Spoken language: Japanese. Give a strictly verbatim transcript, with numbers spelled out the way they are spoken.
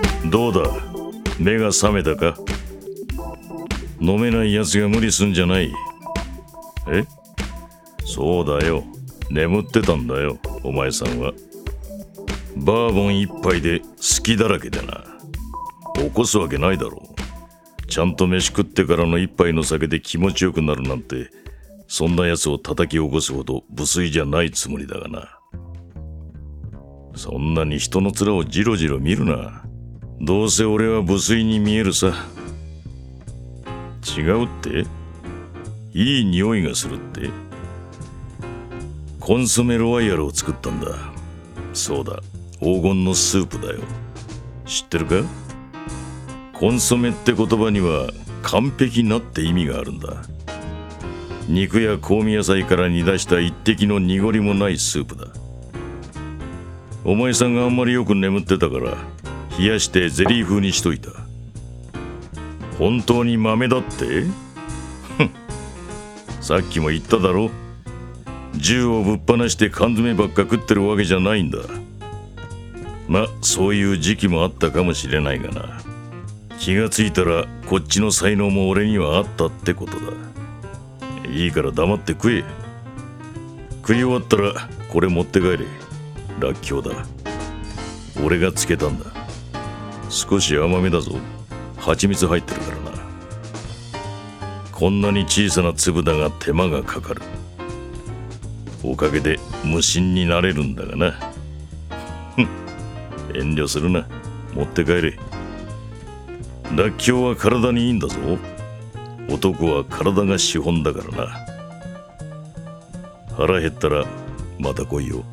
どうだ、目が覚めたか？飲めないやつが無理すんじゃない。え？そうだよ、眠ってたんだよ、お前さんは。バーボン一杯で好きだらけでな。起こすわけないだろう。ちゃんと飯食ってからの一杯の酒で気持ちよくなるなんて、そんなやつを叩き起こすほど無粋じゃないつもりだがな。そんなに人の面をジロジロ見るな。どうせ俺は無粋に見えるさ。違うって？いい匂いがするって？コンソメロワイヤルを作ったんだ。そうだ、黄金のスープだよ。知ってるか？コンソメって言葉には完璧なって意味があるんだ。肉や香味野菜から煮出した一滴の濁りもないスープだ。お前さんがあんまりよく眠ってたから冷やしてゼリー風にしといた。本当に豆だって？さっきも言っただろ。銃をぶっ放して缶詰ばっか食ってるわけじゃないんだ。ま、そういう時期もあったかもしれないがな。気がついたらこっちの才能も俺にはあったってことだ。いいから黙って食え。食い終わったらこれ持って帰れ。らっきょうだ。俺がつけたんだ。少し甘めだぞ。蜂蜜入ってるからな。こんなに小さな粒だが手間がかかる。おかげで無心になれるんだがな。遠慮するな。持って帰れ。らっきょうは体にいいんだぞ。男は体が資本だからな。腹減ったらまた来いよ。